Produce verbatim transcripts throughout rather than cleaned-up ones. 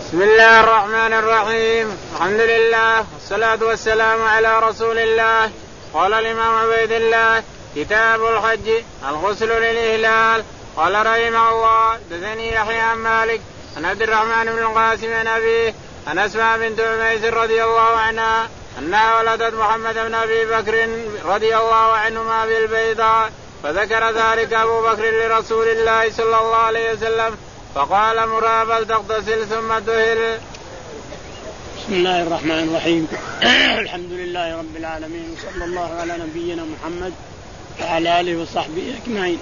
بسم الله الرحمن الرحيم. الحمد لله والصلاة والسلام على رسول الله. قال الإمام عبيد الله كتاب الحج الغسل للإهلال. قال رحمه الله حدثني يحيى عن مالك عن عبد الرحمن بن القاسم عن أبيه عن أسماء بنت عميس رضي الله عنها أنها ولدت محمد بن أبي بكر رضي الله عنهما بالبيضاء، فذكر ذلك أبو بكر لرسول الله صلى الله عليه وسلم فقال مرها فلتغتسل ثم تهل. بسم الله الرحمن الرحيم. الحمد لله رب العالمين، صلى الله على نبينا محمد وعلى آله وصحبه أجمعين.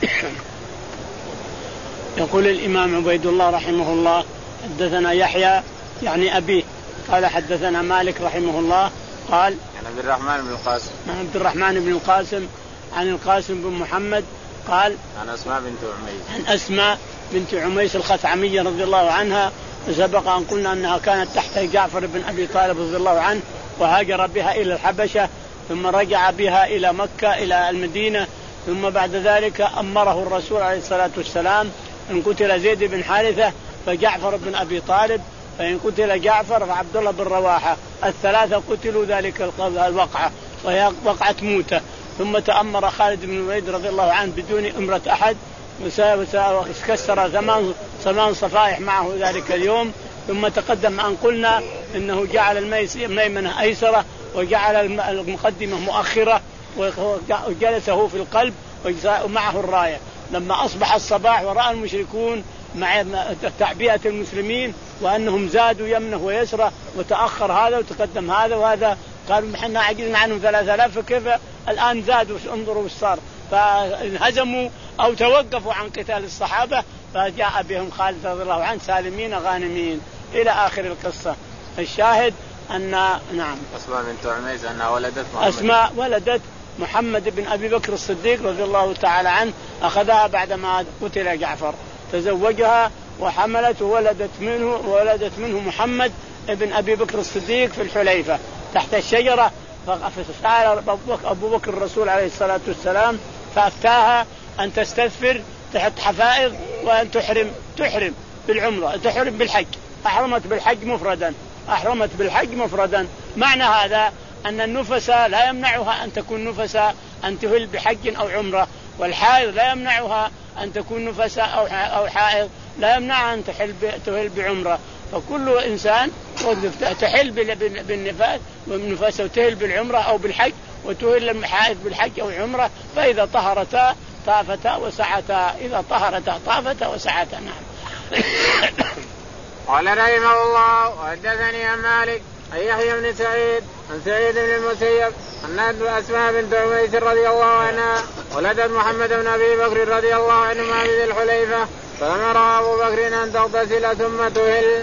يقول الإمام عبيد الله رحمه الله حدثنا يحيى يعني أبيه قال حدثنا مالك رحمه الله قال عن عبد الرحمن بن القاسم عن عبد الرحمن بن القاسم عن القاسم بن محمد قال عن أسماء بنت عميس عن أسماء بنت عميس الخثعمية رضي الله عنها، وسبق أن قلنا أنها كانت تحت جعفر بن أبي طالب رضي الله عنه، وهاجر بها إلى الحبشة ثم رجع بها إلى مكة إلى المدينة، ثم بعد ذلك أمره الرسول عليه الصلاة والسلام إن قتل زيد بن حارثة فجعفر بن أبي طالب، فإن قتل جعفر فعبد الله بن رواحة، الثلاثة قتلوا ذلك الوقعة وهي وقعة موتة. ثم تأمر خالد بن الوليد رضي الله عنه بدون أمرة أحد وكسر ثمان ثمان صفائح معه ذلك اليوم. ثم تقدم أن قلنا إنه جعل الميمنة أيسرة وجعل المقدمة مؤخرة وجلسه في القلب ومعه الراية. لما أصبح الصباح ورأى المشركون مع تعبئة المسلمين وأنهم زادوا يمنه ويسره وتأخر هذا وتقدم هذا وهذا، قالوا احنا عجزنا عنهم ثلاثة آلاف فكيف الآن زادوا، انظروا الصار، فانهزموا أو توقفوا عن قتال الصحابة، فجاء بهم خالد رضي الله عنه سالمين غانمين إلى آخر القصة. الشاهد أن نعم أسماء بنت عميس أنها ولدت محمد أسماء ولدت محمد بن أبي بكر الصديق رضي الله تعالى عنه، أخذها بعدما قتل جعفر، تزوجها وحملت وولدت منه وولدت منه محمد بن أبي بكر الصديق في الحليفة تحت الشجرة. فسأل أبو بكر الرسول عليه الصلاة والسلام فأفتاها أن تستثفر تحت حفائض وأن تحرم تحرم بالعمرة تحرم بالحج، أحرمت بالحج مفردا أحرمت بالحج مفردا. معنى هذا أن النفساء لا يمنعها أن تكون نفساء أن تهل بحج أو عمرة، والحائض لا يمنعها أن تكون نفساء أو حائض لا يمنعها أن تهل بعمرة. فكل إنسان تحل بالنفاس والنفاس وتهل بالعمرة أو بالحج، وتهل المحائض بالحج أو عمرة، فإذا طهرتا طافتا وسعتا، إذا طهرتا طافتا وسعتا. نعم. قال رحمه الله وحدثني عن مالك عن يحيى بن سعيد عن سعيد بن المسيب أن أسماء بنت عميس رضي الله عنها ولدت محمد بن أبي بكر رضي الله عنهما بذي الحليفة، فأمر أبو بكر أن تغتسل ثم تهل.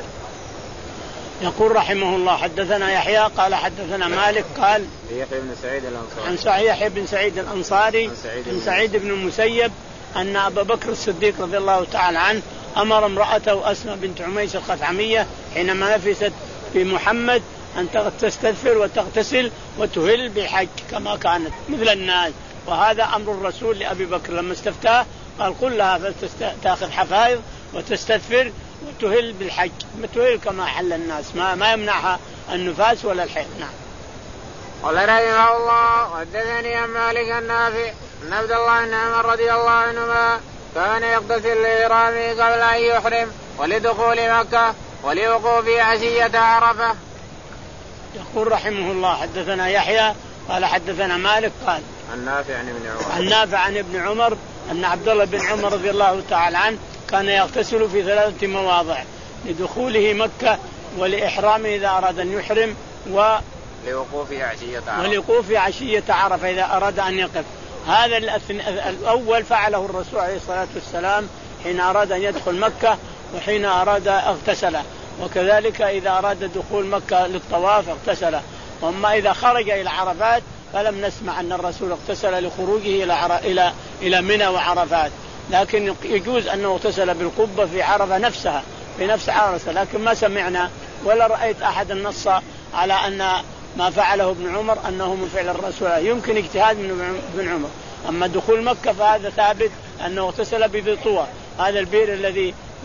يقول رحمه الله حدثنا يحيى قال حدثنا مالك قال يحيى بن سعيد الأنصاري عن سعيد يحيى بن سعيد الأنصاري عن سعيد بن المسيب أن أبا بكر الصديق رضي الله تعالى عنه أمر امرأته أسماء بنت عميس الخثعمية حينما نفست في محمد أن تستغفر وتغتسل وتهل بالحج كما كانت مثل الناس، وهذا أمر الرسول لأبي بكر لما استفتاه قال قل لها تأخذ حفائض وتستغفر وتهل بالحج، تهل كما حل الناس، ما ما يمنعها النفاس ولا الحيض. نعم. قال رحمه الله وحدثني عن مالك النافع أن عبد الله بن عمر رضي الله عنهما كان يغتسل لإحرامه قبل أن يحرم ولدخول مكة ولوقوفه عشية عرفة. يقول رحمه الله حدثنا يحيى قال حدثنا مالك قال عن نافع عن ابن عمر عن نافع عن ابن عمر أن عبد الله بن عمر رضي الله تعالى عنه كان يغتسل في ثلاثة مواضع: لدخوله مكة ولإحرامه إذا أراد أن يحرم و لوقوفه عشية عرفة ولوقوفه عشية عرفة إذا أراد أن يقف. هذا الأول فعله الرسول عليه الصلاة والسلام حين أراد أن يدخل مكة وحين أراد اغتسل، وكذلك إذا أراد دخول مكة للطواف اغتسل. وأما إذا خرج إلى عرفات فلم نسمع أن الرسول اغتسل لخروجه إلى إلى إلى منى وعرفات، لكن يجوز أنه اغتسل بالقبة في عرفة نفسها في نفس عرفة، لكن ما سمعنا ولا رأيت أحد نص على أن ما فعله ابن عمر أنه من فعل الرسول، يمكن اجتهاد من ابن عمر. أما دخول مكة فهذا ثابت أنه اغتسل بذي طوى، هذا البئر الذي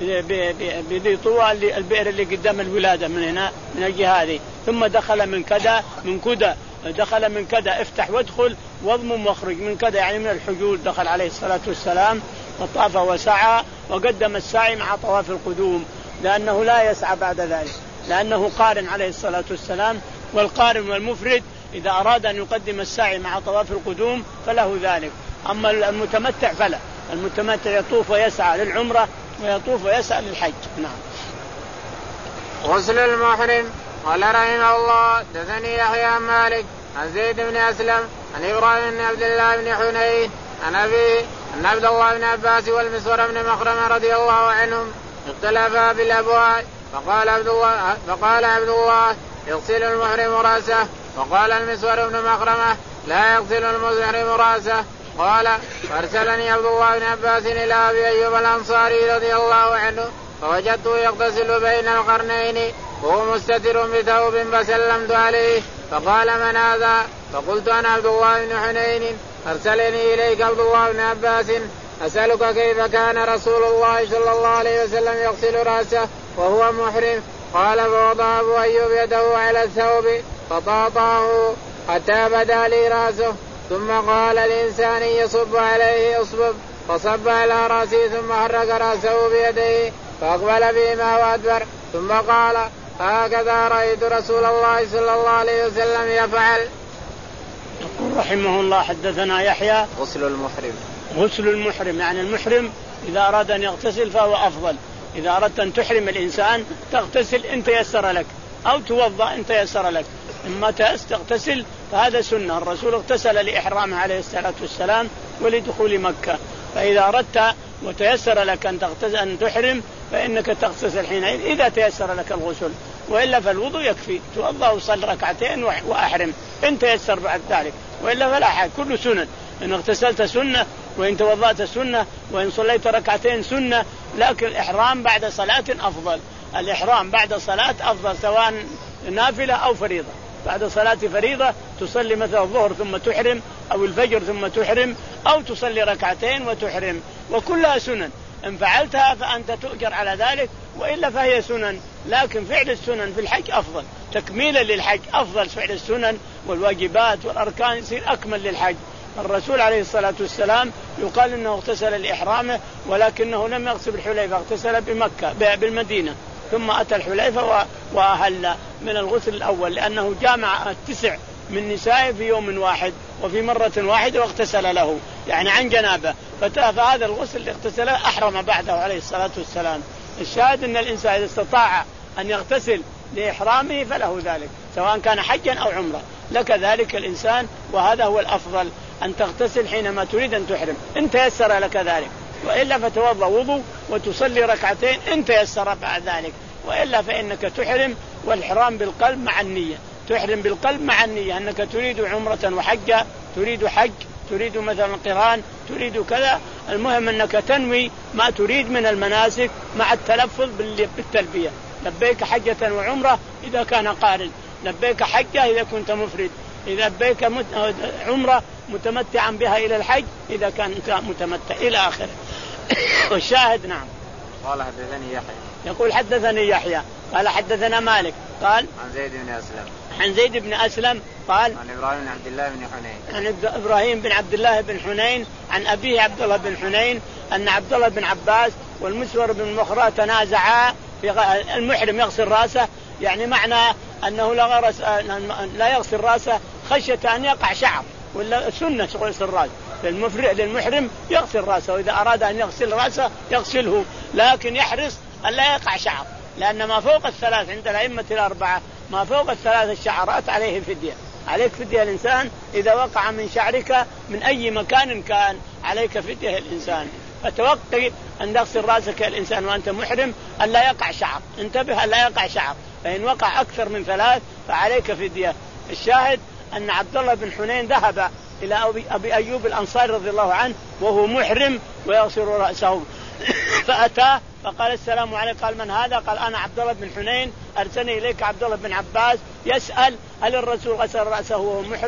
بذي طوى البئر اللي قدام الولادة من هنا من الجهة هذه، ثم دخل من كذا من كذا دخل من كذا افتح وادخل واضمم واخرج من كذا يعني من الحجول. دخل عليه الصلاة والسلام وطاف وسعى وقدم السعي مع طواف القدوم لأنه لا يسعى بعد ذلك، لأنه قارن عليه الصلاة والسلام، والقارن والمفرد إذا أراد أن يقدم السعي مع طواف القدوم فله ذلك. أما المتمتع فلا، المتمتع يطوف ويسعى للعمرة ويطوف ويسعى للحج. نعم. غسل المحرم. قال رحمه الله دثني يحيى عن مالك عن زيد بن أسلم عن إبراهيم بن عبد الله بن حنين عن أبيه أن عبد الله بن عباس والمسور بن مخرمة رضي الله عنهم اختلفا بالأبواء، فقال عبد الله فقال عبد الله يغسل المحرم رأسه، وقال المسور بن مخرمة لا يغسل المحرم رأسه. قال فارسلني عبد الله بن عباس إلى أبي أيوب الأنصاري رضي الله عنه فوجدته يغتسل بين القرنين وهو مستتر بثوب فسلمت عليه فقال من هذا؟ فقلت أنا عبد الله بن حنين أرسلني إليك عبد الله بن عباس أسألك كيف كان رسول الله صلى الله عليه وسلم يغسل رأسه وهو محرم؟ قال فوضع أبو أيوب يده على الثوب فطاطاه حتى بدا لي رأسه، ثم قال الإنسان يصب عليه أصبب فصب على رأسه ثم حرك رأسه بيديه فأقبل بهما وأدبر، ثم قال هكذا رأيت رسول الله صلى الله عليه وسلم يفعل. يقول رحمه الله حدثنا يحيى غسل المحرم. غسل المحرم يعني المحرم إذا أراد أن يغتسل فهو أفضل. إذا أردت أن تحرم الإنسان تغتسل إن تيسر لك أو توضأ إن تيسر لك، إما تغتسل فهذا سنة. الرسول اغتسل لإحرامه عليه الصلاة والسلام ولدخول مكة، فإذا أردت وتيسر لك أن تغتسل أن تحرم فإنك تغتسل حينئذ إذا تيسر لك الغسل، وإلا فالوضوء يكفي، توضأ وصل ركعتين وأحرم إن تيسر بعد ذلك، وإلا فلا حاجة، كل سنن. إن اغتسلت سنة وإن توضأت سنة وإن صليت ركعتين سنة، لكن الإحرام بعد صلاة أفضل. الإحرام بعد صلاة أفضل سواء نافلة أو فريضة. بعد صلاة فريضة تصلي مثل الظهر ثم تحرم أو الفجر ثم تحرم أو تصلي ركعتين وتحرم، وكلها سنن. إن فعلتها فأنت تؤجر على ذلك، وإلا فهي سنن. لكن فعل السنن في الحج أفضل، تكميلا للحج أفضل. فعل السنن والواجبات والأركان يصير أكمل للحج. الرسول عليه الصلاة والسلام يقال إنه اغتسل لإحرامه ولكنه لم يغسل الحليفة، اغتسل بمكة بالمدينة ثم أتى الحليفة وأهل من الغسل الأول، لأنه جامع التسع من نسائه في يوم واحد وفي مرة واحدة واغتسل له يعني عن جنابه، فهذا الغسل اللي اغتسله أحرم بعده عليه الصلاة والسلام. الشاهد أن الإنسان إذا استطاع أن يغتسل لإحرامه فله ذلك، سواء كان حجا أو عمرة، لك ذلك الإنسان، وهذا هو الأفضل أن تغتسل حينما تريد أن تحرم إن تيسر لك ذلك، وإلا فتوضأ وضوء وتصلي ركعتين إن تيسر بعد ذلك، وإلا فإنك تحرم. والإحرام بالقلب مع النية، تحرم بالقلب مع النية أنك تريد عمرة وحجة، تريد حج، تريد مثلا قران، تريد كذا. المهم أنك تنوي ما تريد من المناسك مع التلفظ بالتلبية، لبيك حجة وعمرة إذا كان قارن، لبيك حجة إذا كنت مفرد، إذا لبيك عمرة متمتعا بها إلى الحج إذا كنت متمتع إلى آخره. والشاهد نعم. قال حدثني يحيى. يقول حدثني يحيى قال حدثنا مالك قال عن زيد بن أسلم عن زيد بن أسلم قال عن إبراهيم بن عبد الله بن حنين عن إبراهيم بن عبد الله بن حنين عن أبيه عبد الله بن حنين أن عبد الله بن عباس والمسور بن مخرمة تنازعا في المحرم يغسل رأسه، يعني معنى أنه لا غرس لا يغسل رأسه خشية أن يقع شعر، ولا سنة غسل الرأس للمحرم يغسل رأسه، وإذا أراد أن يغسل رأسه يغسله، لكن يحرص أن لا يقع شعر، لأن ما فوق الثلاث عند الأئمة الأربعة ما فوق الثلاث الشعرات عليه فدية، عليك فدية الإنسان إذا وقع من شعرك من أي مكان كان عليك فدية الإنسان. فتوقي أن تغسل رأسك الإنسان وأنت محرم أن لا يقع شعر، انتبه أن لا يقع شعر، فإن وقع أكثر من ثلاث فعليك فدية. الشاهد أن عبد الله بن حنين ذهب إلى أبي أيوب الأنصاري رضي الله عنه وهو محرم ويغسل رأسه، فأتاه فقال السلام عليكم، قال من هذا؟ قال أنا عبد الله بن حنين أرسلني إليك عبد الله بن عباس يسأل هل الرسول غسل رأسه وهو محرم؟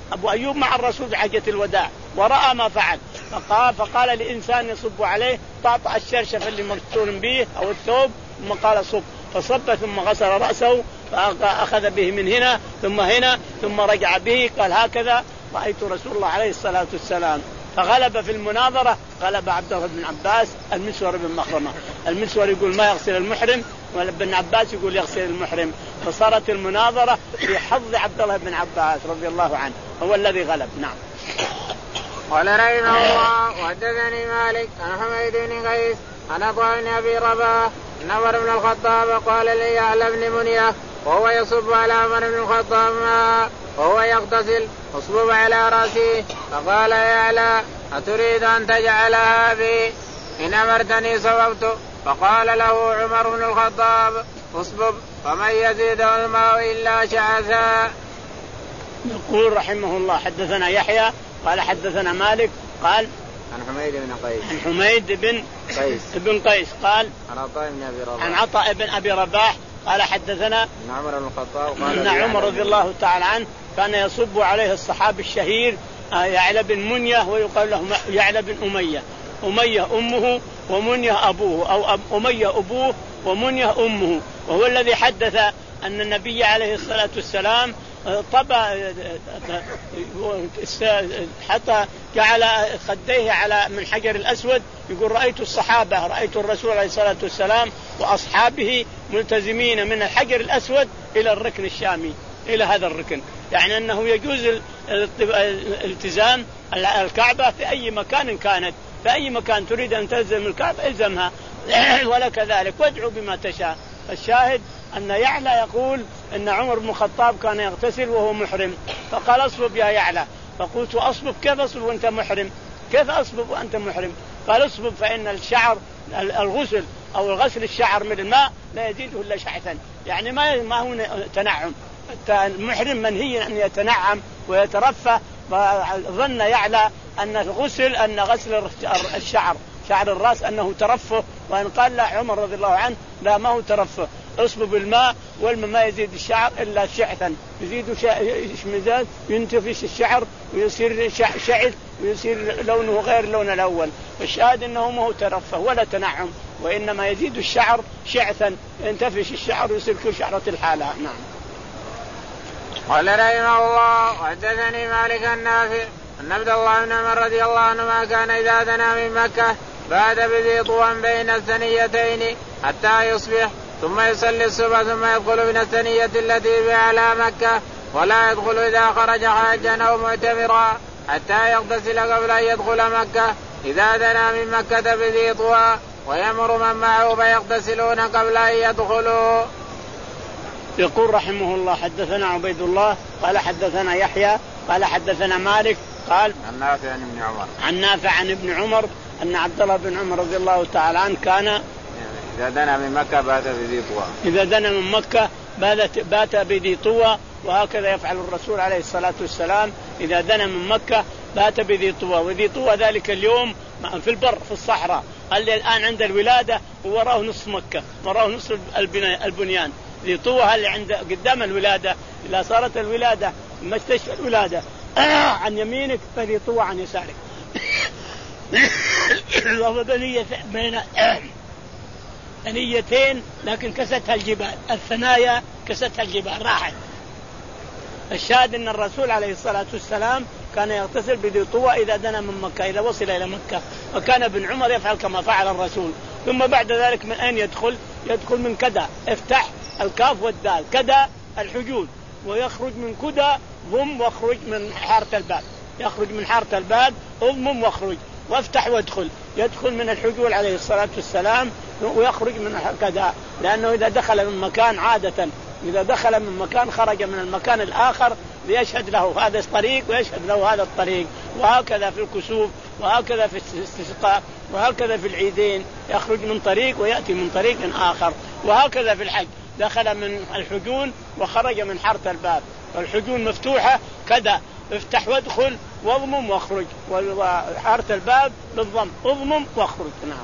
أبو أيوب مع الرسول في حجة الوداع ورأى ما فعل، فقال, فقال لإنسان يصب عليه طأطأ الشرشف اللي مرسول به أو الثوب، ثم قال صب، فصب ثم غسل رأسه فأخذ به من هنا ثم هنا ثم رجع به، قال هكذا رأيت رسول الله عليه الصلاة والسلام. فغلب في المناظرة غلب عبد الله بن عباس المسور بن مخرمة. المسور يقول ما يغسل المحرم، وابن عباس يقول يغسل المحرم، فصارت المناظرة في حظ عبد الله بن عباس رضي الله عنه، هو الذي غلب. نعم. قال رحمه الله وحدثني مالك عن حميد بن قيس عن عطاء بن ابي رباح ان عمر بن الخطاب قال لي يعلى بن منيه وهو يصب على عمر بن الخطاب ماء وهو يغتسل اصبب على راسه، فقال يا يعلى اتريد ان تجعلها بي؟ ان امرتني صببت. فقال له عمر بن الخطاب اصبب فمن يزيده الماء الا شعثا. يقول رحمه الله حدثنا يحيى قال حدثنا مالك قال عن حميد بن قيس عن حميد بن قيس بن قيس قال عن عطاء بن ابي رباح عن عطاء بن ابي رباح قال حدثنا ان عمر بن الخطاب قال ان عمر رضي الله تعالى عنه كان يصب عليه الصحابي الشهير يعلى بن منيه ويقال له يعلى بن اميه، اميه امه ومنيه ابوه، او اميه ابوه ومنيه امه، وهو الذي حدث ان النبي عليه الصلاه والسلام طبع حتى جعل خديه على من حجر الأسود، يقول رأيت الصحابة رأيت الرسول عليه الصلاة والسلام وأصحابه ملتزمين من الحجر الأسود إلى الركن الشامي، إلى هذا الركن، يعني أنه يجوز الالتزام الكعبة في أي مكان كانت، في أي مكان تريد أن تلزم الكعبة الزمها ولا كذلك وادعو بما تشاء. الشاهد أن يعلى يقول إن عمر بن الخطاب كان يغتسل وهو محرم، فقال أصبب يا يعلى، فقلت أصبب كيف أصبب وأنت محرم؟ كيف أصبب وأنت محرم؟ قال أصبب فإن الشعر الغسل أو الغسل الشعر من الماء لا يزيده إلا شعثا، يعني ما ما هو تنعم، المحرم منهي أن يتنعم ويترفه. فظن يعلى أن الغسل أن غسل الشعر شعر الرأس أنه ترفه، وأن قال لا عمر رضي الله عنه لا ما هو ترفه، اصبب الماء والماء ما يزيد الشعر إلا شعثا، يزيد شمزات ينتفش الشعر ويصير شعث ويصير لونه غير لون الأول. والشاهد أنه ما هو ترفه ولا تنعم، وإنما يزيد الشعر شعثا ينتفش الشعر ويصير كل شعرة الحالة. نعم. قال رحمه الله وحدثني مالك النافع أن عبد الله بن عمر رضي الله عنهما كان إذا دنا من مكة بات بذي طوى بين الثنيتين حتى يصبح ثم يصلي الصبح ثم يدخل من الثنية التي بأعلى مكة، ولا يدخل إذا خرج حاجا أو معتمرا حتى يغتسل قبل أن يدخل مكة إذا دنا من مكة بذي طوى، ويمر من معه فيغتسلون قبل أن يدخلوا. يقول رحمه الله حدثنا عبيد الله قال حدثنا يحيى قال حدثنا مالك قال عن نافع عن ابن عمر عن نافع عن ابن عمر أن عبد الله بن عمر رضي الله تعالى عنه كان إذا دنا من مكة بات بذي طوى إذا دنا من مكة بات بذي طوى، وهكذا يفعل الرسول عليه الصلاة والسلام إذا دنا من مكة بات بذي طوى. وذي طوى ذلك اليوم في البر في الصحراء، اللي الآن عند الولادة ووراه نصف مكة وراه نصف البنيان. ذي طوى اللي عند قدام الولادة، إذا صارت الولادة مستشفى الولادة عن يمينك فذي طوى عن يسارك. وبنية بين ثنيتين لكن كستها الجبال، الثنايا كستها الجبال راحت. الشاهد أن الرسول عليه الصلاة والسلام كان يغتسل بذي طوى إذا دنا من مكة إذا وصل إلى مكة، وكان ابن عمر يفعل كما فعل الرسول. ثم بعد ذلك من أين يدخل؟ يدخل من كدا، افتح الكاف والدال، كدا الحجود، ويخرج من كدا ضم واخرج من حارة الباب، يخرج من حارة الباب اضمم واخرج وافتح وادخل، يدخل من الحجول عليه الصلاة والسلام ويخرج من كدا، لأنه إذا دخل من مكان عادة إذا دخل من مكان خرج من المكان الآخر ليشهد له هذا الطريق ويشهد له هذا الطريق. وهكذا في الكسوف وهكذا في الاستسقاء وهكذا في العيدين يخرج من طريق ويأتي من طريق آخر، وهكذا في الحج دخل من الحجون وخرج من حارة الباب، والحجون مفتوحة كذا افتح وادخل واضمم واخرج، وحارة الباب بالضم اضمم واخرج. نعم.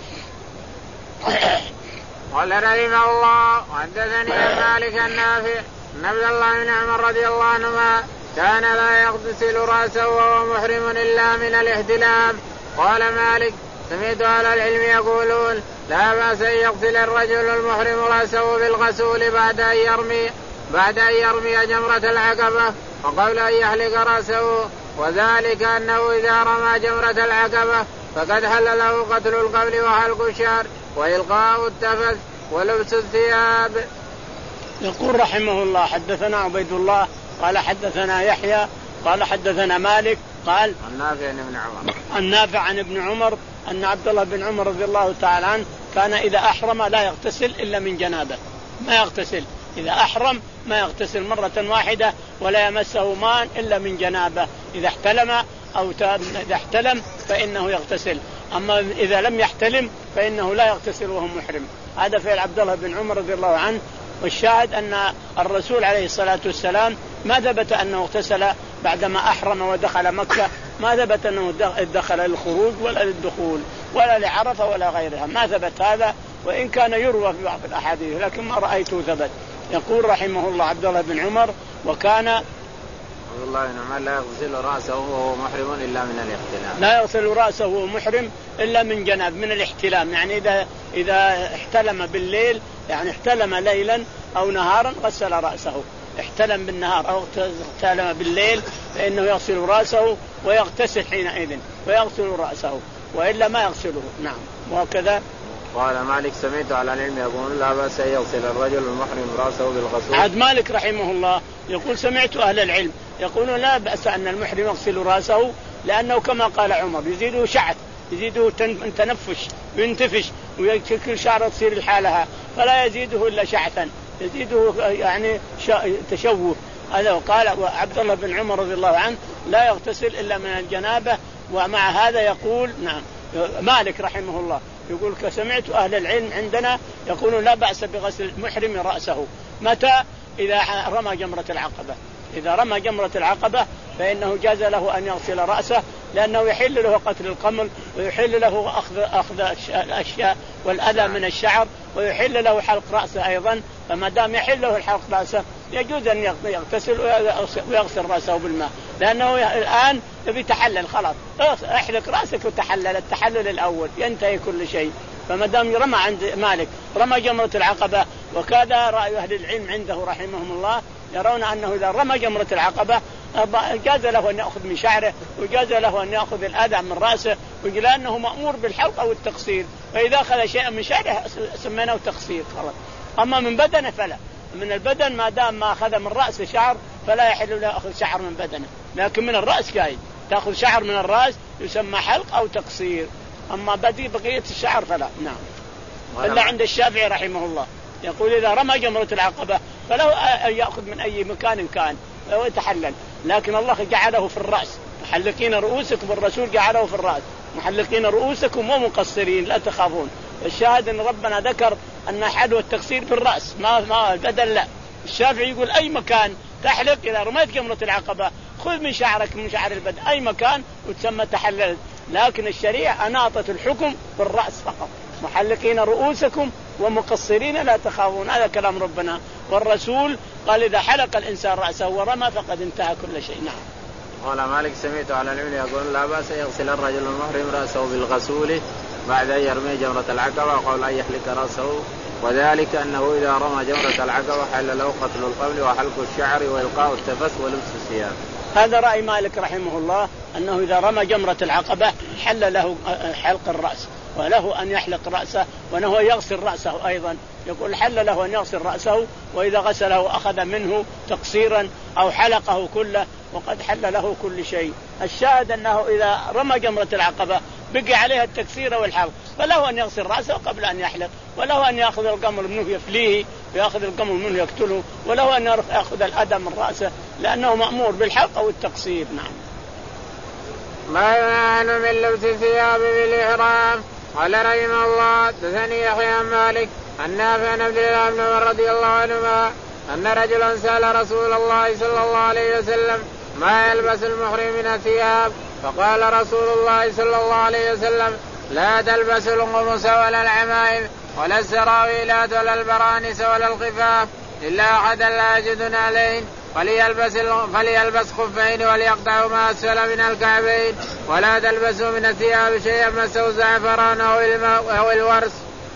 قال رحمه الله وحدثني عن مالك النافع ان عبد الله بن عمر رضي الله عنهما كان لا يغسل رأسه وهو محرم إلا من الاحتلام. قال مالك سمعت أهل العلم يقولون لا بأس أن يغسل الرجل المحرم رأسه بالغسول بعد أن يرمي بعد أن يرمي جمرة العقبة وقبل أن يحلق رأسه، وذلك أنه إذا رمى جمرة العقبة فقد حل له قتل القبل وحلق الشعر وإلقاء التفث ولبس الثياب. يقول رحمه الله حدثنا عبيد الله قال حدثنا يحيى قال حدثنا مالك قال النافع عن ابن عمر النافع عن ابن عمر أن عبد الله بن عمر رضي الله تعالى عنه كان إذا أحرم لا يغتسل إلا من جنابه، ما يغتسل إذا أحرم ما يغتسل مرة واحدة ولا يمسه ماء إلا من جنابه، إذا احتلم أو إذا احتلم فإنه يغتسل، أما إذا لم يحتلم فإنه لا يغتسل وهو محرم. هذا فعل عبد الله بن عمر رضي الله عنه. والشاهد أن الرسول عليه الصلاة والسلام ما ثبت أنه اغتسل بعدما أحرم ودخل مكة، ما ثبت أنه دخل للخروج ولا للدخول ولا لعرفة ولا غيرها، ما ثبت هذا، وإن كان يروى في بعض الأحاديث لكن ما رأيته ثبت. يقول رحمه الله عبد الله بن عمر وكان عبد الله بن عمر لا يغسل رأسه وهو محرم إلا من الاحتلام، لا يغسل رأسه وهو محرم إلا من جناب من الاحتلام، يعني إذا إذا احتلم بالليل يعني احتلم ليلا أو نهارا غسل رأسه، احتلم بالنهار أو احتلم بالليل فإنه يغسل رأسه ويغتسل حينئذ ويغسل رأسه، وإلا ما يغسله. نعم. وهكذا قال مالك سمعت على العلم يقول لا بأس أن يغسل الرجل المحرم رأسه بالغسول. عاد مالك رحمه الله يقول سمعت أهل العلم يقولون لا بأس أن المحرم يغسل رأسه، لأنه كما قال عمر يزيده شعث يزيده تنفش وينتفش ويشكل شعره تصير لحالها، فلا يزيده إلا شعثا يزيده يعني تشوه. هذا قال عبد الله بن عمر رضي الله عنه لا يغتسل إلا من الجنابة. ومع هذا يقول نعم مالك رحمه الله يقول سمعت أهل العلم عندنا يقولون لا بأس بغسل المحرم رأسه متى؟ إذا رمى جمرة العقبة، إذا رمى جمرة العقبة فإنه جاز له أن يغسل رأسه، لأنه يحل له قتل القمل ويحل له أخذ, أخذ الأشياء والأذى من الشعر ويحل له حلق رأسه أيضا، فما دام يحل له الحلق رأسه يجوز أن يغتسل ويغسل رأسه بالماء، لأنه الآن يبي تحلل خلاص احلق رأسك وتحلل التحلل الأول ينتهي كل شيء. فما دام رمى عند مالك رمى جمرة العقبة، وكذا رأي أهل العلم عنده رحمهم الله يرون أنه إذا رمى جمرة العقبة جاز له أن يأخذ من شعره وجاز له أن يأخذ الأذى من رأسه، لأنه مأمور بالحلق أو التقصير، فإذا أخذ شيئا من شعره سميناه تقصير خلاص. أما من بدنه فلا، من البدن ما دام ما أخذ من رأسه شعر فلا يحل له أخذ شعر من بدنه، لكن من الرأس جاي تأخذ شعر من الرأس يسمى حلق أو تقصير، أما بدي بقية الشعر فلا. نعم. إلا عند الشافعي رحمه الله يقول إذا رمى جمرة العقبة فله أن يأخذ من أي مكان كان ويتحلل، لكن الله جعله في الرأس، محلقين رؤوسكم، الرسول جعله في الرأس، محلقين رؤوسكم ومقصرين لا تخافون. الشاهد أن ربنا ذكر أن حلو التقصير في الرأس ما ما البدن لا. الشافعي يقول أي مكان تحلق إذا رميت جمرة العقبة خذ من شعرك من شعر البدن أي مكان وتسمى تحلل، لكن الشريعة أناطت الحكم في الرأس فقط، محلقين رؤوسكم ومقصرين لا تخافون، هذا كلام ربنا والرسول قال إذا حلق الإنسان رأسه ورمى فقد انتهى كل شيء. نعم. قال مالك سمعت على العلم يقول لا بأس يغسل الرجل المحرم رأسه بالغسول بعد أن يرمي جمرة العقبة وقبل أن يحلق رأسه، وذلك أنه إذا رمى جمرة العقبة حل له قتل القبل وحلق الشعر وإلقاء التفس ولبس الثياب. هذا رأي مالك رحمه الله أنه إذا رمى جمرة العقبة حل له حلق الرأس وله أن يحلق رأسه وأنه يغسل رأسه أيضا، يقول حل له أن يغسل رأسه، وإذا غسله أخذ منه تقصيرا أو حلقه كله وقد حل له كل شيء. الشاهد أنه إذا رمى جمرة العقبة بقي عليها التكسير والحلق، فله أن يغسل رأسه قبل أن يحلق، وله أن يأخذ القمر منه يفليه ويأخذ القمر منه يقتله، وله أن يأخذ الأذى من رأسه لأنه مأمور بالحلق أو التقصير. نعم. ما ينال من لبس الثياب بالإحرام. قال رحمه الله حدثني يحيى عن مالك عن نافع عن عبد الله بن عمر رضي الله عنهما أن رجلا سأل رسول الله صلى الله عليه وسلم ما يلبس المحرم من الثياب، فقال رسول الله صلى الله عليه وسلم لا تلبس القمص ولا العمائم ولا السراويلات ولا البرانس ولا الخفاف إلا أحدا لا يجد نعلين فليلبس فليلبس خفين وليقطع ما أسفل من الكعبين ولا تلبسوا من الثياب شيئا مسه زعفران أو الورس.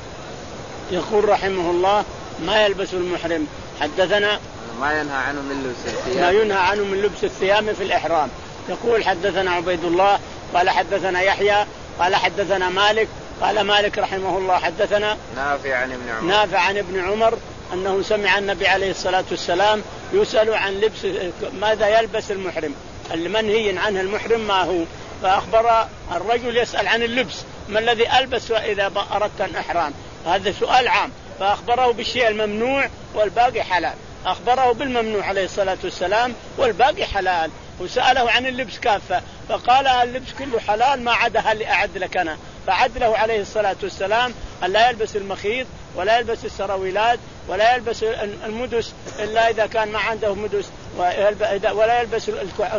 يقول رحمه الله ما يلبس المحرم. حدثنا ما ينهى عنه من لبس الثياب ما ينهى عنه من لبس الثياب في الإحرام. يقول حدثنا عبيد الله قال حدثنا يحيى قال حدثنا مالك قال مالك رحمه الله حدثنا نافع عن ابن عمر نافع عن ابن عمر أنه سمع النبي عليه الصلاة والسلام يسأل عن لبس ماذا يلبس المحرم المنهي عنه المحرم ما هو. فأخبر الرجل يسأل عن اللبس ما الذي ألبس إذا أردت أن أحرام. هذا سؤال عام. فأخبره بالشيء الممنوع والباقي حلال. أخبره بالممنوع عليه الصلاة والسلام والباقي حلال. وسأله عن اللبس كافة فقال اللبس كله حلال ما عدا اللي أعد لك أنا. فعد له عليه الصلاة والسلام أن لا يلبس المخيط ولا يلبس السراويلات ولا يلبس المدس إلا إذا كان ما عنده مدس ولا يلبس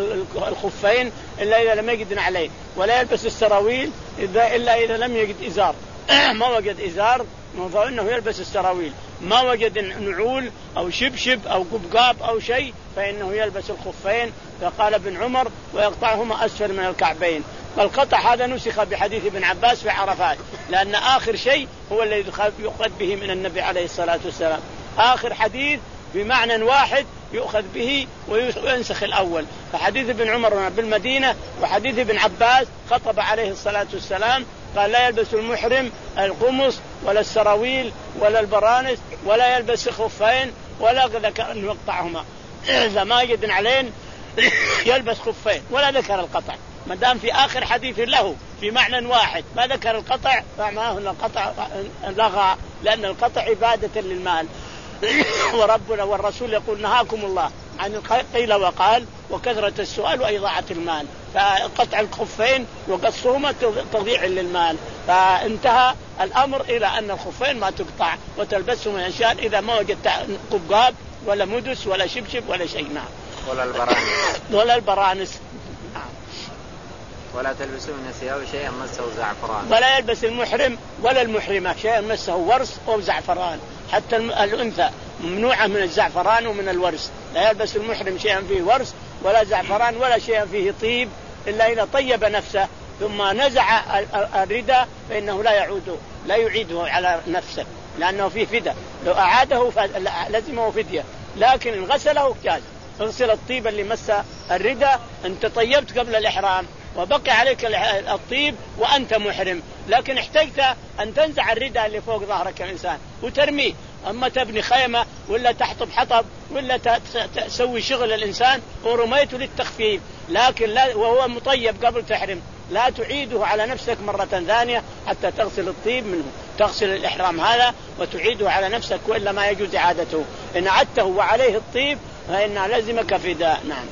الخفين إلا إذا لم يجد عليه ولا يلبس السراويل إلا إذا لم يجد إزار. ما وجد إزار فإنه يلبس السراويل. ما وجد نعول أو شبشب أو قبقاب أو شيء فإنه يلبس الخفين. فقال ابن عمر ويقطعهما أسفل من الكعبين. فالقطع هذا نسخ بحديث ابن عباس في عرفات لأن آخر شيء هو الذي يؤخذ به من النبي عليه الصلاة والسلام. آخر حديث بمعنى واحد يؤخذ به وينسخ الأول. فحديث ابن عمر بالمدينة وحديث ابن عباس خطب عليه الصلاة والسلام قال لا يلبس المحرم القمص ولا السراويل ولا البرانس ولا يلبس خفين ولا ذكر أن يقطعهما. إذا ما يجد علين يلبس خفين ولا ذكر القطع. ما دام في آخر حديث له في معنى واحد ما ذكر القطع فمعناه أن القطع لغى لأن القطع عبادة للمال. وربنا والرسول يقول نهاكم الله عن قيل وقال وكثرة السؤال وإضاعة المال. فقطع الخفين وقصهما تضيع للمال. فانتهى الأمر إلى أن الخفين ما تقطع وتلبسهم من أشياء إذا ما وجدت قبقاب ولا مدس ولا شبشب ولا شيء. نعم. ولا البرانس ولا البرانس. نعم. ولا تلبسوا من الثياب شيئا مسه زعفران. ولا يلبس المحرم ولا المحرمة شيئا مسه ورس أو زعفران. حتى الأنثى ممنوعة من الزعفران ومن الورس. لا يلبس المحرم شيئا فيه ورس ولا زعفران ولا شيئا فيه طيب إلا إذا طيب نفسه ثم نزع الرداء فإنه لا يعود لا يعيده على نفسه لأنه فيه فدية. لو أعاده لازمه فدية لكن إن غسله جاز. اغسل الطيب اللي مس الرداء. أنت طيبت قبل الإحرام وبقي عليك الطيب وأنت محرم لكن احتجت أن تنزع الرداء اللي فوق ظهرك الإنسان وترميه. أما تبني خيمة ولا تحطب حطب ولا تسوي شغل الإنسان ورميته للتخفيف لكن لا وهو مطيب قبل تحرم لا تعيده على نفسك مرة ثانية حتى تغسل الطيب منه. تغسل الإحرام هذا وتعيده على نفسك وإلا ما يجوز إعادته. إن عدته وعليه الطيب فإن لازمك فداء. نعم.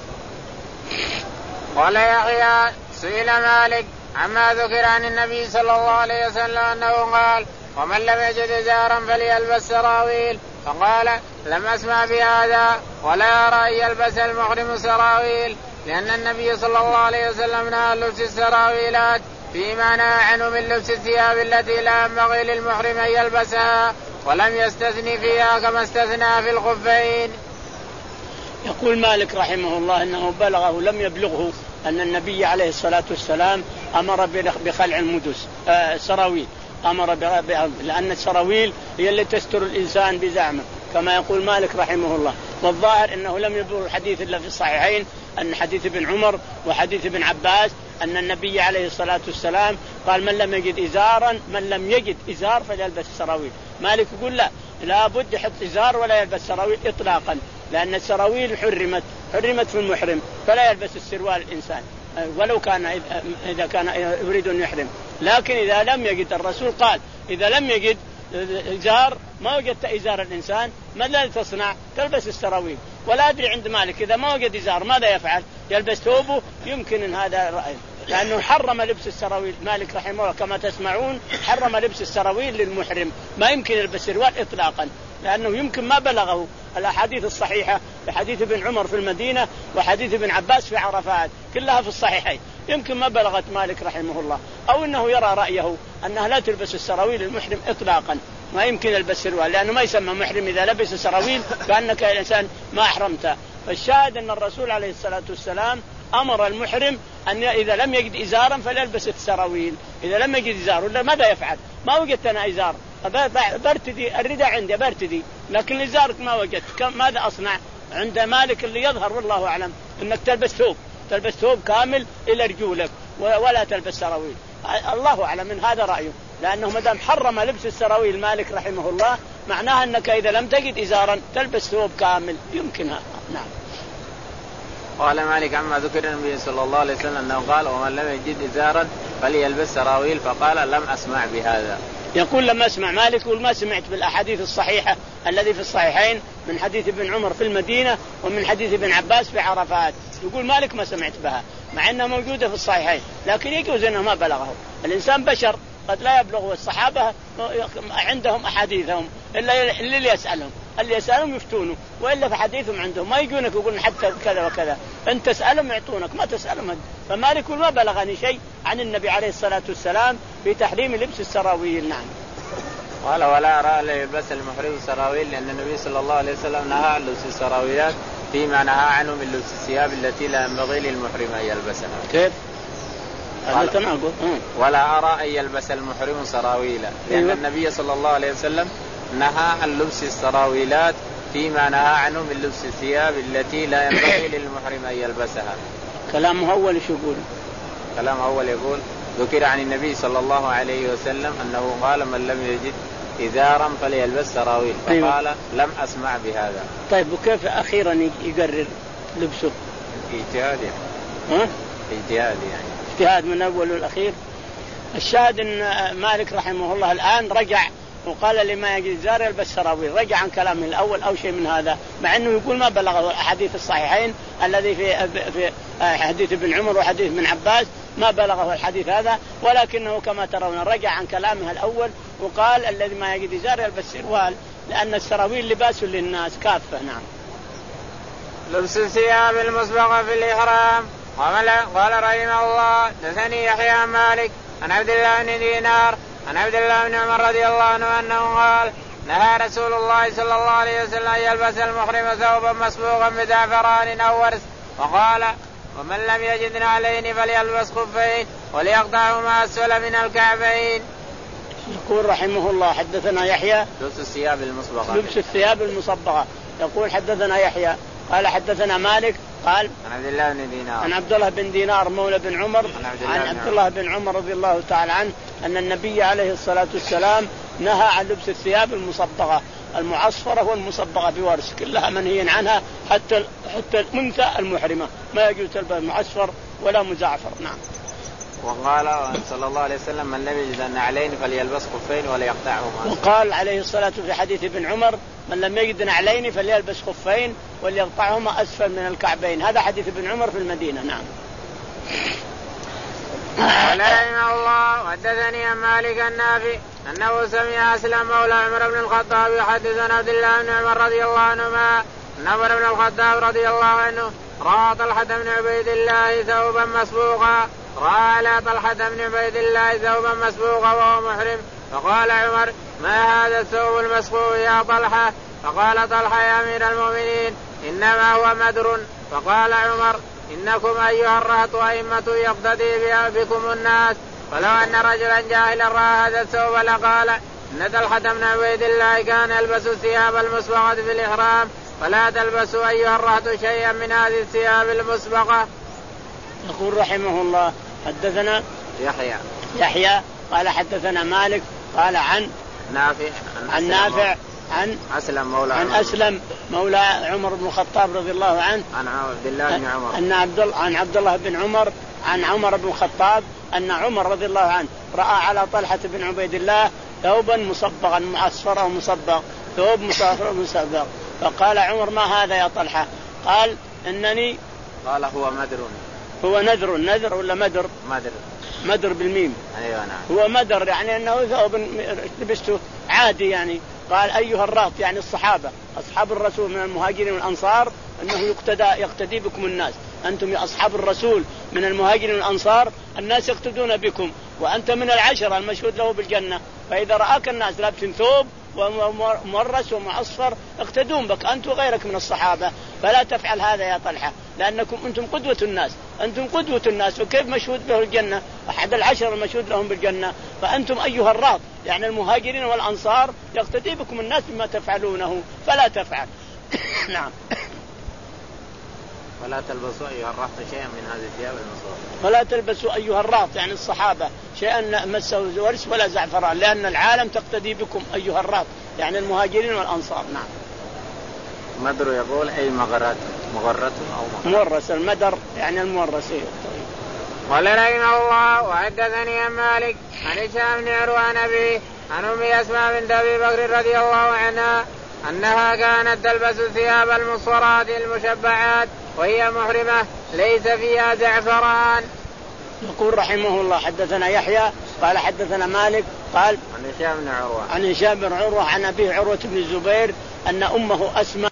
قال يحيى سئل مالك عما ذكر عن النبي صلى الله عليه وسلم أنه قال ومن لم يجد إزارا فليلبس سراويل. فقال لم أسمع بهذا ولا أرى أن يلبس المحرم سراويل لأن النبي صلى الله عليه وسلم نهى لبس السراويلات فيما نهى عنه من لبس الثياب التي لا ينبغي للمحرم أن يلبسها ولم يستثني فيها كما استثنى في الخفين. يقول مالك رحمه الله أنه بلغه لم يبلغه أن النبي عليه الصلاة والسلام أمر بخلع المدس آه سراويل. أمر لأن السراويل هي اللي تستر الإنسان بزعمه كما يقول مالك رحمه الله. والظاهر أنه لم يبلغ الحديث إلا في الصحيحين أن حديث ابن عمر وحديث ابن عباس أن النبي عليه الصلاة والسلام قال من لم يجد إزارا من لم يجد إزار فليلبس السراويل. مالك يقول لا لا بد يحط إزار ولا يلبس سراويل إطلاقا لأن السراويل حرمت حرمت في المحرم فلا يلبس السروال الإنسان ولو كان إذا كان يريد أن يحرم. لكن إذا لم يجد الرسول قال إذا لم يجد إزار ما وجدت إزار الإنسان ماذا تصنع؟ تلبس السراويل. ولا أدري عند مالك إذا ما وجد إزار ماذا يفعل؟ يلبس ثوبه. يمكن أن هذا رأي لأنه حرم لبس السراويل. مالك رحمه الله كما تسمعون حرم لبس السراويل للمحرم ما يمكن يلبس سروال إطلاقا لأنه يمكن ما بلغه الأحاديث الصحيحة بحديث ابن عمر في المدينة وحديث ابن عباس في عرفات كلها في الصحيحين يمكن ما بلغت مالك رحمه الله أو أنه يرى رأيه أنها لا تلبس السراويل للمحرم إطلاقا ما يمكن يلبس سروال لأنه ما يسمى محرم إذا لبس السراويل كأنك الإنسان ما أحرمت. فالشاهد أن الرسول عليه الصلاة والسلام أمر المحرم أن إذا لم يجد إزارا فليلبس السراويل. إذا لم يجد إزار ولا ماذا يفعل؟ ما وجدت أنا إزار برتدي الرداء عندي برتدي، لكن إزارك ما وجدت، ماذا أصنع؟ عند مالك اللي يظهر والله أعلم أنك تلبس ثوب، تلبس ثوب كامل إلى رجولك ولا تلبس سراويل. الله أعلم من هذا رأيه، لأنه مدام حرم لبس السراويل مالك رحمه الله معناها أنك إذا لم تجد إزارا تلبس ثوب كامل يمكنها. نعم. قال مالك عما ذكر النبي صلى الله عليه وسلم أنه قال ومن لم يجد إزارا فليلبس سراويل، فقال لم أسمع بهذا. يقول لما أسمع مالك يقول ما سمعت بالأحاديث الصحيحة الذي في الصحيحين من حديث ابن عمر في المدينة ومن حديث ابن عباس في عرفات. يقول مالك ما سمعت بها مع أنها موجودة في الصحيحين، لكن يجوز أنه ما بلغه. الإنسان بشر قد لا يبلغ، الصحابة عندهم أحاديثهم إلا اللي يسألهم، اللي يسألهم يفتونه، وإلا في حديثهم عندهم ما يجونك يقولون حتى كذا وكذا، أنت تسألهم يعطونك ما تسألهم. فمالك ما بلغني شيء عن النبي عليه الصلاة والسلام في تحريم لبس السراويل. نعم. قال ولا أرى أن يلبس المحرم السراويل لأن النبي صلى الله عليه وسلم نهى عن لبس السراويلات فيما نهى عنه من لبس الثياب التي لا ينبغي للمحرم أن يلبسها. كيف؟ ولا أرى أن يلبس المحرم سراويلا لأن أيوة. النبي صلى الله عليه وسلم نهى عن لبس السراويلات فيما نهى عنه من لبس الثياب التي لا ينبغي للمحرم أن يلبسها. كلام أول شو يقول؟ كلام أول يقول ذكر عن النبي صلى الله عليه وسلم أنه قال من لم يجد إزارا فليلبس سراويل، فقال أيوة. لم أسمع بهذا. طيب وكيف أخيرا يقرر لبسه؟ اجتهاد يعني. ها؟ اجتهاد يعني. اجتهاد من أول والأخير. الشاهد أن مالك رحمه الله الآن رجع وقال لما يجد إزار يلبس سراويل، رجع عن كلامه الأول أو شيء من هذا، مع أنه يقول ما بلغه الأحاديث الصحيحين الذي في في حديث ابن عمر وحديث ابن عباس ما بلغه الحديث هذا، ولكنه كما ترون رجع عن كلامه الأول وقال الذي ما يجد إزار يلبس سروال، لأن السراويل لباس للناس كافة. نعم. لبس الثياب المسبغة في الإحرام. قال رحمه الله دثني يحيى عن مالك عن عبد الله بن دينار عن عبد الله بن عمر رضي الله عنه أنه قال نهى رسول الله صلى الله عليه وسلم أن يلبس المحرم ثوبا مسبوغا بزعفران أو ورس، وقال ومن لم يجد نعلين فليلبس خفين وليقطعهما أسفل من الكعبين. يقول رحمه الله حدثنا يحيى لبس الثياب المصبغة لبس الثياب المصبغة. يقول حدثنا يحيى قال حدثنا مالك قال عن عبد الله بن دينار عن عبد الله بن دينار مولى بن عمر عن عبد الله بن عمر رضي الله تعالى عنه أن النبي عليه الصلاة والسلام نهى عن لبس الثياب المصبغة المعصفرة والمصبغة بورس، كلها منهي عنها حتى حتى الأنثى المحرمة ما يجوز تلبس معصفر ولا مزعفر. نعم. وقال صلى الله عليه وسلم من لم يجد النعلين فليلبس خفين وليقطعهما. وقال عليه الصلاة في حديث ابن عمر من لم يجد نعلين فليلبس خفين وليقطعهما أسفل من الكعبين. هذا حديث ابن عمر في المدينة. نعم. قال رحمه الله وحدثني عن مالك النافع أنه سمع أسلم مولى عمر بن الخطاب يحدث عن عبد الله بن عمر رضي الله عنهما أن عمر بن الخطاب رضي الله عنه رأى طلحة بن عبيد الله ثوبا مسبوغا رأى على طلحة بن عبيد الله ثوبا مسبوغا وهو محرم، فقال عمر ما هذا الثوب المسبوغ يا طلحة؟ فقال طلحة يا أمير المؤمنين إنما هو مدر. فقال عمر إنكم أيها الرهط أئمة يقتدي بكم الناس، ولو أن رجلا جاهلا رأى هذا الثوب لقال إن طلحة بن عبيد الله كان يلبس الثياب المسبغة في الإحرام، فلا تلبسوا أيها الرهط شيئا من هذه الثياب المسبغة. يقول رحمه الله حدثنا يحيى يحيى قال حدثنا مالك قال عن نافع عن نافع عن أسلم مولى عن أسلم مولى عمر بن الخطاب رضي الله عنه عن عبد الله بن عمر أن عبد الله عن عبد الله بن عمر عن عمر بن الخطاب أن عمر رضي الله عنه رأى على طلحة بن عبيد الله ثوبا مصبغا معصفرا ومصبغ ثوب مصفر ومصبغ، فقال عمر ما هذا يا طلحة؟ قال إنني قال هو مدر. هو نذر نذر ولا مدر؟ مدر مدر بالميم. أيوة نعم. هو مدر يعني أنه ثوب لبسته عادي يعني. قال أيها الرهط يعني الصحابة أصحاب الرسول من المهاجرين والأنصار أنه يقتدى يقتدي بكم الناس، أنتم يا أصحاب الرسول من المهاجرين والأنصار الناس يقتدون بكم، وأنت من العشرة المشهود له بالجنة، فإذا رآك الناس لابسين ثوب ومورس ومعصفر اقتدون بك أنت وغيرك من الصحابة، فلا تفعل هذا يا طلحة، لأنكم أنتم قدوة الناس، أنتم قدوة الناس، وكيف مشهود به الجنة؟ أحد العشر المشهود لهم بالجنة، فأنتم أيها الراط يعني المهاجرين والأنصار يقتدي بكم الناس بما تفعلونه فلا تفعل. نعم. ولا تلبسوا أيها الرهط شيئا من هذه الثياب المصروفة. ولا تلبسوا أيها الراط يعني الصحابة شيئا مسه ورس ولا زعفران، لأن العالم تقتدي بكم أيها الراط يعني المهاجرين والأنصار. نعم. مدر يقول أي مغرات مغرة أو مورس، المدر يعني المورسين. قال رحمه الله وحدثني عن مالك عن هشام بن عروة عن أبيه عن أم أسماء بنت أبي بكر رضي الله عنها أنها كانت تلبس ثياب المصفرات المشبعات وهي محرمة ليس فيها زعفران. يقول رحمه الله حدثنا يحيى قال حدثنا مالك قال عن هشام بن عروة عن هشام بن عروة عن أبيه عروة بن الزبير أن أمه أسماء